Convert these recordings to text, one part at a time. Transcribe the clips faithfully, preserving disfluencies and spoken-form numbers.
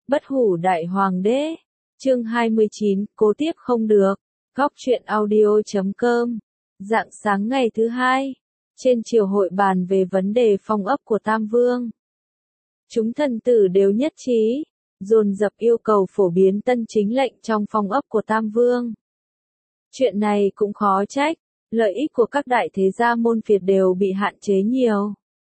Bất hủ đại hoàng đế. Chương hai mươi chín, cố tiếp không được. Góc truyện audio chấm com. Rạng sáng ngày thứ hai, trên triều hội bàn về vấn đề phong ấp của Tam Vương. Chúng thần tử đều nhất trí, dồn dập yêu cầu phổ biến tân chính lệnh trong phong ấp của Tam Vương. Chuyện này cũng khó trách, lợi ích của các đại thế gia môn phiệt đều bị hạn chế nhiều.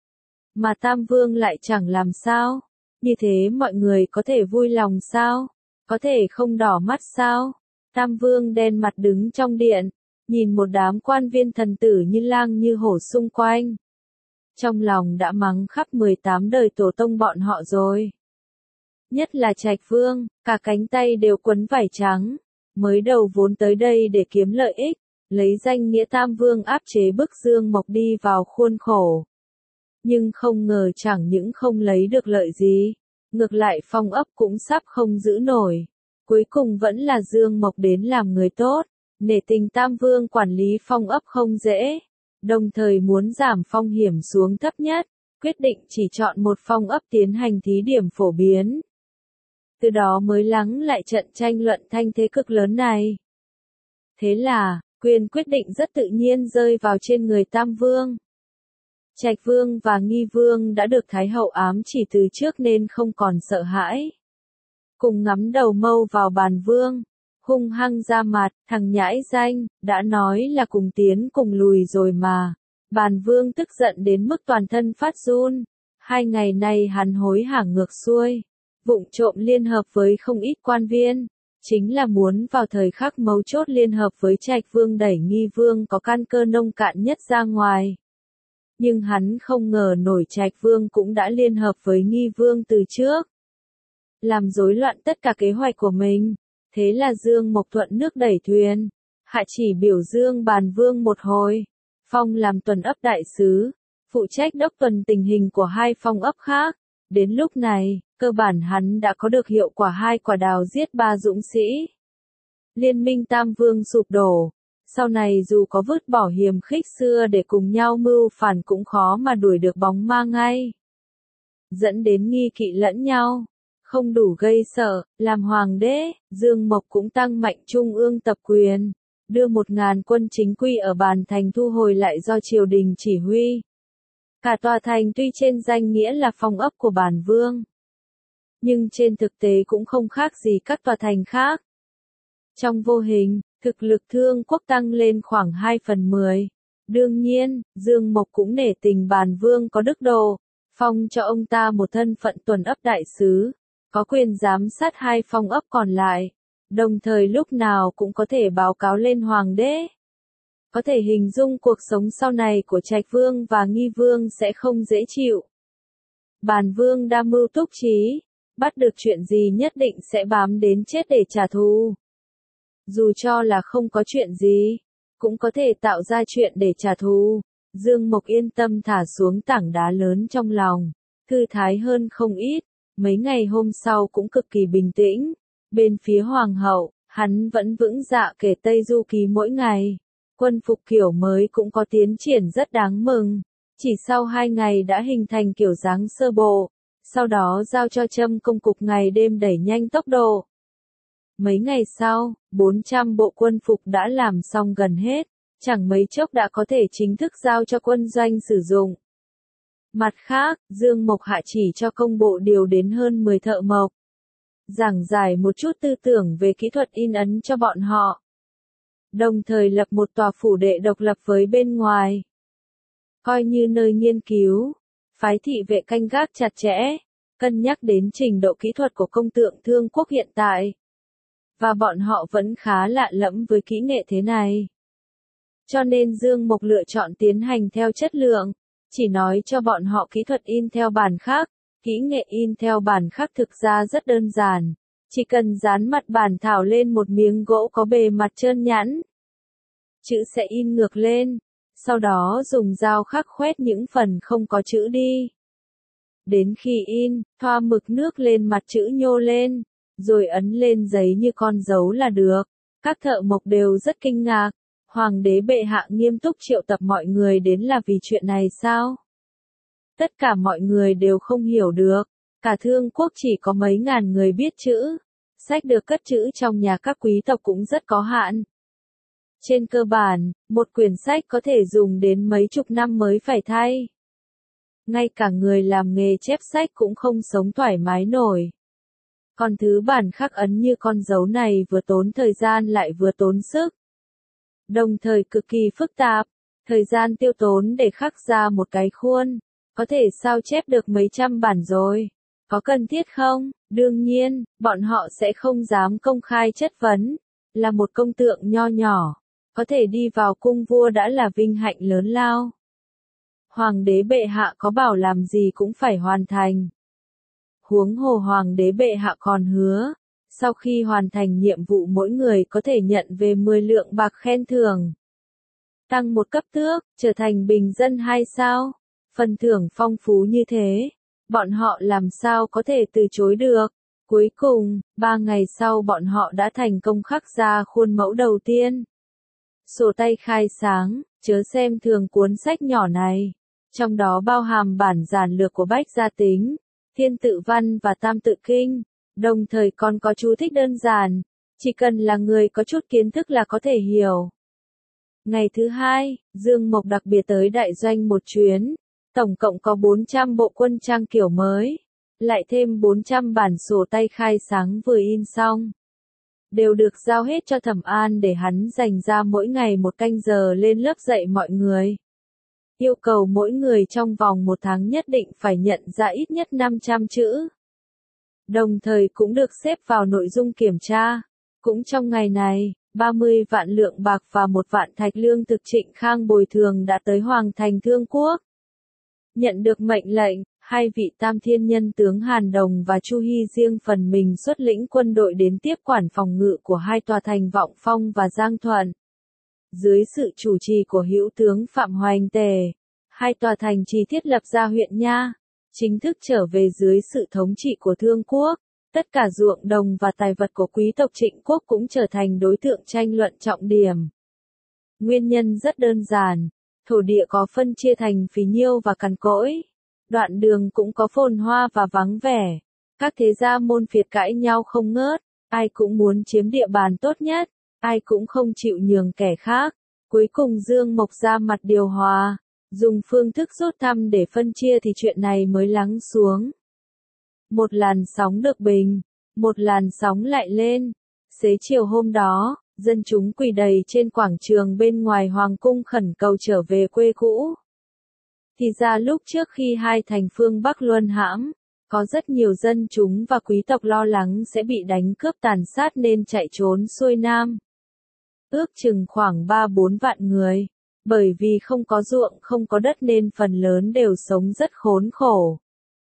Mà Tam Vương lại chẳng làm sao, như thế mọi người có thể vui lòng sao, có thể không đỏ mắt sao. Tam Vương đen mặt đứng trong điện, nhìn một đám quan viên thần tử như lang như hổ xung quanh. Trong lòng đã mắng khắp mười tám đời tổ tông bọn họ rồi. Nhất là Trạch Vương, cả cánh tay đều quấn vải trắng, mới đầu vốn tới đây để kiếm lợi ích, lấy danh nghĩa Tam Vương áp chế bức Dương Mộc đi vào khuôn khổ. Nhưng không ngờ chẳng những không lấy được lợi gì, ngược lại phong ấp cũng sắp không giữ nổi. Cuối cùng vẫn là Dương Mộc đến làm người tốt, nể tình Tam Vương quản lý phong ấp không dễ, đồng thời muốn giảm phong hiểm xuống thấp nhất, quyết định chỉ chọn một phong ấp tiến hành thí điểm phổ biến. Từ đó mới lắng lại trận tranh luận thanh thế cực lớn này. Thế là, quyền quyết định rất tự nhiên rơi vào trên người Tam Vương. Trạch Vương và Nghi Vương đã được Thái Hậu ám chỉ từ trước nên không còn sợ hãi. Cùng ngắm đầu mâu vào Bàn Vương, hung hăng ra mặt, thằng nhãi danh, đã nói là cùng tiến cùng lùi rồi mà. Bàn Vương tức giận đến mức toàn thân phát run, hai ngày nay hắn hối hả ngược xuôi, vụng trộm liên hợp với không ít quan viên, chính là muốn vào thời khắc mấu chốt liên hợp với Trạch Vương đẩy Nghi Vương có căn cơ nông cạn nhất ra ngoài. Nhưng hắn không ngờ nổi Trạch Vương cũng đã liên hợp với Nghi Vương từ trước, làm rối loạn tất cả kế hoạch của mình. Thế là Dương Mộc thuận nước đẩy thuyền, hạ chỉ biểu dương Bàn Vương một hồi, phong làm tuần ấp đại sứ, phụ trách đốc tuần tình hình của hai phong ấp khác. Đến lúc này, cơ bản hắn đã có được hiệu quả hai quả đào giết ba dũng sĩ. Liên minh Tam Vương sụp đổ, sau này dù có vứt bỏ hiềm khích xưa để cùng nhau mưu phản cũng khó mà đuổi được bóng ma ngay. Dẫn đến nghi kỵ lẫn nhau, không đủ gây sợ, làm hoàng đế, Dương Mộc cũng tăng mạnh trung ương tập quyền, đưa một ngàn quân chính quy ở Bàn Thành thu hồi lại do triều đình chỉ huy. Cả tòa thành tuy trên danh nghĩa là phong ấp của Bàn Vương, nhưng trên thực tế cũng không khác gì các tòa thành khác. Trong vô hình, thực lực Thương Quốc tăng lên khoảng hai phần mười. Đương nhiên, Dương Mộc cũng nể tình Bàn Vương có đức độ, phong cho ông ta một thân phận tuần ấp đại sứ, có quyền giám sát hai phong ấp còn lại, đồng thời lúc nào cũng có thể báo cáo lên hoàng đế. Có thể hình dung cuộc sống sau này của Trạch Vương và Nghi Vương sẽ không dễ chịu. Bàn Vương đa mưu túc trí, bắt được chuyện gì nhất định sẽ bám đến chết để trả thù. Dù cho là không có chuyện gì, cũng có thể tạo ra chuyện để trả thù. Dương Mộc yên tâm thả xuống tảng đá lớn trong lòng, thư thái hơn không ít. Mấy ngày hôm sau cũng cực kỳ bình tĩnh. Bên phía hoàng hậu, hắn vẫn vững dạ kể Tây Du Ký mỗi ngày. Quân phục kiểu mới cũng có tiến triển rất đáng mừng. Chỉ sau hai ngày đã hình thành kiểu dáng sơ bộ, sau đó giao cho Trâm công cục ngày đêm đẩy nhanh tốc độ. Mấy ngày sau, bốn trăm bộ quân phục đã làm xong gần hết, chẳng mấy chốc đã có thể chính thức giao cho quân doanh sử dụng. Mặt khác, Dương Mộc hạ chỉ cho công bộ điều đến hơn mười thợ mộc, giảng giải một chút tư tưởng về kỹ thuật in ấn cho bọn họ. Đồng thời lập một tòa phủ đệ độc lập với bên ngoài, coi như nơi nghiên cứu, phái thị vệ canh gác chặt chẽ, cân nhắc đến trình độ kỹ thuật của công tượng Thương Quốc hiện tại. Và bọn họ vẫn khá lạ lẫm với kỹ nghệ thế này. Cho nên Dương Mộc lựa chọn tiến hành theo chất lượng, chỉ nói cho bọn họ kỹ thuật in theo bản khắc. Kỹ nghệ in theo bản khắc thực ra rất đơn giản, chỉ cần dán mặt bản thảo lên một miếng gỗ có bề mặt trơn nhẵn. Chữ sẽ in ngược lên, sau đó dùng dao khắc khoét những phần không có chữ đi. Đến khi in, thoa mực nước lên mặt chữ nhô lên, rồi ấn lên giấy như con dấu là được. Các thợ mộc đều rất kinh ngạc, hoàng đế bệ hạ nghiêm túc triệu tập mọi người đến là vì chuyện này sao? Tất cả mọi người đều không hiểu được, Cả Thương Quốc chỉ có mấy ngàn người biết chữ. Sách được cất trữ trong nhà các quý tộc cũng rất có hạn. Trên cơ bản, một quyển sách có thể dùng đến mấy chục năm mới phải thay. Ngay cả người làm nghề chép sách cũng không sống thoải mái nổi. Còn thứ bản khắc ấn như con dấu này vừa tốn thời gian lại vừa tốn sức. Đồng thời cực kỳ phức tạp, thời gian tiêu tốn để khắc ra một cái khuôn, có thể sao chép được mấy trăm bản rồi. Có cần thiết không? Đương nhiên, bọn họ sẽ không dám công khai chất vấn. Là một công tượng nho nhỏ, có thể đi vào cung vua đã là vinh hạnh lớn lao. Hoàng đế bệ hạ có bảo làm gì cũng phải hoàn thành. Huống hồ hoàng đế bệ hạ còn hứa, sau khi hoàn thành nhiệm vụ mỗi người có thể nhận về mười lượng bạc khen thưởng. Tăng một cấp tước, trở thành bình dân hai sao. Phần thưởng phong phú như thế, bọn họ làm sao có thể từ chối được. Cuối cùng, ba ngày sau bọn họ đã thành công khắc ra khuôn mẫu đầu tiên. Sổ tay khai sáng, chớ xem thường cuốn sách nhỏ này. Trong đó bao hàm bản giản lược của Bách Gia Tính, Thiên Tự Văn và Tam Tự Kinh, đồng thời còn có chú thích đơn giản, chỉ cần là người có chút kiến thức là có thể hiểu. Ngày thứ hai, Dương Mộc đặc biệt tới đại doanh một chuyến, tổng cộng có bốn trăm bộ quân trang kiểu mới, lại thêm bốn trăm bản sổ tay khai sáng vừa in xong. Đều được giao hết cho Thẩm An để hắn dành ra mỗi ngày một canh giờ lên lớp dạy mọi người. Yêu cầu mỗi người trong vòng một tháng nhất định phải nhận ra ít nhất năm trăm chữ. Đồng thời cũng được xếp vào nội dung kiểm tra. Cũng trong ngày này, ba mươi vạn lượng bạc và một vạn thạch lương thực Trịnh Khang bồi thường đã tới Hoàng thành Thương Quốc. Nhận được mệnh lệnh, hai vị Tam Thiên Nhân tướng Hàn Đồng và Chu Hy riêng phần mình xuất lĩnh quân đội đến tiếp quản phòng ngự của hai tòa thành Vọng Phong và Giang Thuận. Dưới sự chủ trì của hữu tướng Phạm Hoành Tề, hai tòa thành chỉ thiết lập ra huyện Nha, chính thức trở về dưới sự thống trị của Thương Quốc. Tất cả ruộng đồng và tài vật của quý tộc Trịnh Quốc cũng trở thành đối tượng tranh luận trọng điểm. Nguyên nhân rất đơn giản, thổ địa có phân chia thành phì nhiêu và cằn cỗi, đoạn đường cũng có phồn hoa và vắng vẻ. Các thế gia môn phiệt cãi nhau không ngớt, ai cũng muốn chiếm địa bàn tốt nhất, ai cũng không chịu nhường kẻ khác. Cuối cùng Dương Mộc ra mặt điều hòa, dùng phương thức rút thăm để phân chia thì chuyện này mới lắng xuống. Một làn sóng được bình, một làn sóng lại lên. Xế chiều hôm đó, dân chúng quỳ đầy trên quảng trường bên ngoài hoàng cung khẩn cầu trở về quê cũ. Thì ra lúc trước khi hai thành phương Bắc luân hãm, có rất nhiều dân chúng và quý tộc lo lắng sẽ bị đánh cướp tàn sát nên chạy trốn xuôi nam. Ước chừng khoảng ba bốn vạn người, bởi vì không có ruộng không có đất nên phần lớn đều sống rất khốn khổ.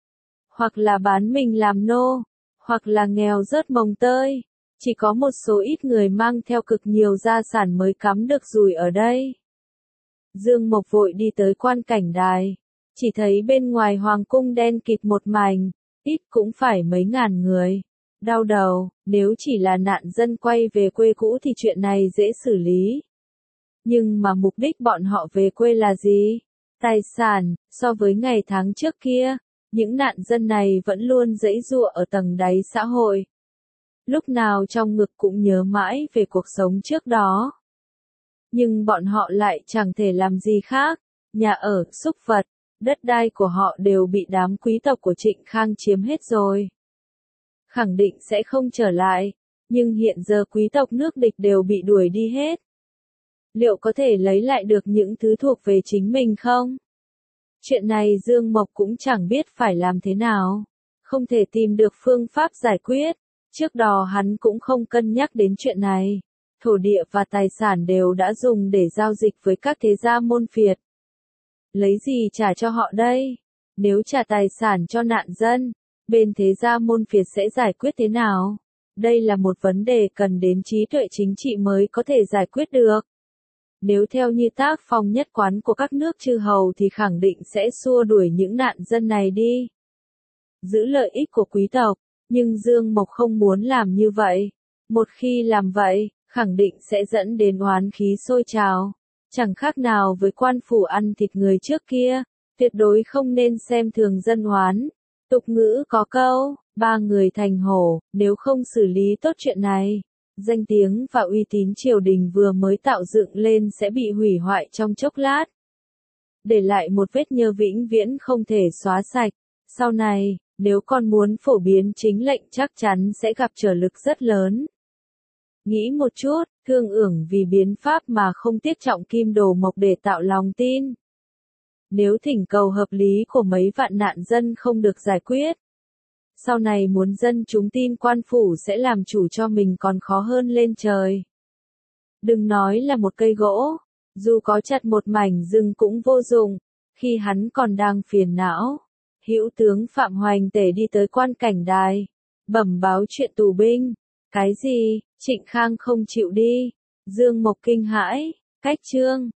Hoặc là bán mình làm nô, hoặc là nghèo rớt mồng tơi, chỉ có một số ít người mang theo cực nhiều gia sản mới cắm được dùi ở đây. Dương Mộc vội đi tới quan cảnh đài, chỉ thấy bên ngoài hoàng cung đen kịt một mảnh, ít cũng phải mấy ngàn người. Đau đầu, nếu chỉ là nạn dân quay về quê cũ thì chuyện này dễ xử lý. Nhưng mà mục đích bọn họ về quê là gì? Tài sản, so với ngày tháng trước kia, những nạn dân này vẫn luôn giãy giụa ở tầng đáy xã hội. Lúc nào trong ngực cũng nhớ mãi về cuộc sống trước đó. Nhưng bọn họ lại chẳng thể làm gì khác, nhà ở, súc vật, đất đai của họ đều bị đám quý tộc của Trịnh Khang chiếm hết rồi. Khẳng định sẽ không trở lại, nhưng hiện giờ quý tộc nước địch đều bị đuổi đi hết. Liệu có thể lấy lại được những thứ thuộc về chính mình không? Chuyện này Dương Mộc cũng chẳng biết phải làm thế nào, không thể tìm được phương pháp giải quyết. Trước đó hắn cũng không cân nhắc đến chuyện này. Thổ địa và tài sản đều đã dùng để giao dịch với các thế gia môn phiệt. Lấy gì trả cho họ đây? Nếu trả tài sản cho nạn dân, bên thế gia môn phiệt sẽ giải quyết thế nào? Đây là một vấn đề cần đến trí tuệ chính trị mới có thể giải quyết được. Nếu theo như tác phong nhất quán của các nước chư hầu thì khẳng định sẽ xua đuổi những nạn dân này đi. Giữ lợi ích của quý tộc, nhưng Dương Mộc không muốn làm như vậy. Một khi làm vậy, khẳng định sẽ dẫn đến oán khí sôi trào. Chẳng khác nào với quan phủ ăn thịt người trước kia, tuyệt đối không nên xem thường dân oán. Tục ngữ có câu, ba người thành hổ, nếu không xử lý tốt chuyện này, danh tiếng và uy tín triều đình vừa mới tạo dựng lên sẽ bị hủy hoại trong chốc lát. Để lại một vết nhơ vĩnh viễn không thể xóa sạch. Sau này, nếu con muốn phổ biến chính lệnh chắc chắn sẽ gặp trở lực rất lớn. Nghĩ một chút, Thương Ưởng vì biến pháp mà không tiếc trọng kim đồ mộc để tạo lòng tin. Nếu thỉnh cầu hợp lý của mấy vạn nạn dân không được giải quyết, sau này muốn dân chúng tin quan phủ sẽ làm chủ cho mình còn khó hơn lên trời. Đừng nói là một cây gỗ, dù có chặt một mảnh rừng cũng vô dụng. Khi hắn còn đang phiền não, hữu tướng Phạm Hoành Tể đi tới quan cảnh đài, bẩm báo chuyện tù binh. Cái gì? Trịnh Khang không chịu đi. Dương Mộc kinh hãi, cách chương